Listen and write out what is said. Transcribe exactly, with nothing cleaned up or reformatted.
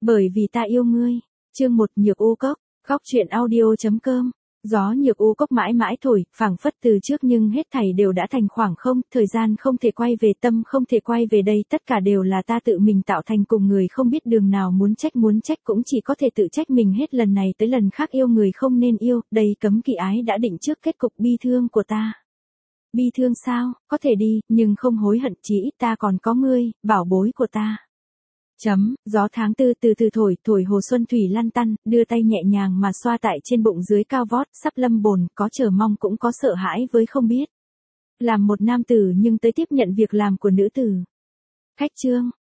Bởi vì ta yêu ngươi. Chương một Nhược U Cốc, góc truyện audio.com. Gió Nhược U Cốc mãi mãi thổi, phảng phất từ trước nhưng hết thảy đều đã thành khoảng không, thời gian không thể quay về, tâm không thể quay về, đây tất cả đều là ta tự mình tạo thành, cùng người không biết đường nào, muốn trách muốn trách cũng chỉ có thể tự trách mình hết, lần này tới lần khác yêu người không nên yêu, đây cấm kỵ ái đã định trước kết cục bi thương của ta. Bi thương sao, có thể đi, nhưng không hối hận, chí ít ta còn có ngươi, bảo bối của ta. Chấm, gió tháng tư từ từ thổi, thổi hồ xuân thủy lăn tăn, đưa tay nhẹ nhàng mà xoa tại trên bụng dưới cao vót, sắp lâm bồn, có chờ mong cũng có sợ hãi với không biết. Làm một nam tử nhưng tới tiếp nhận việc làm của nữ tử. Khách trương,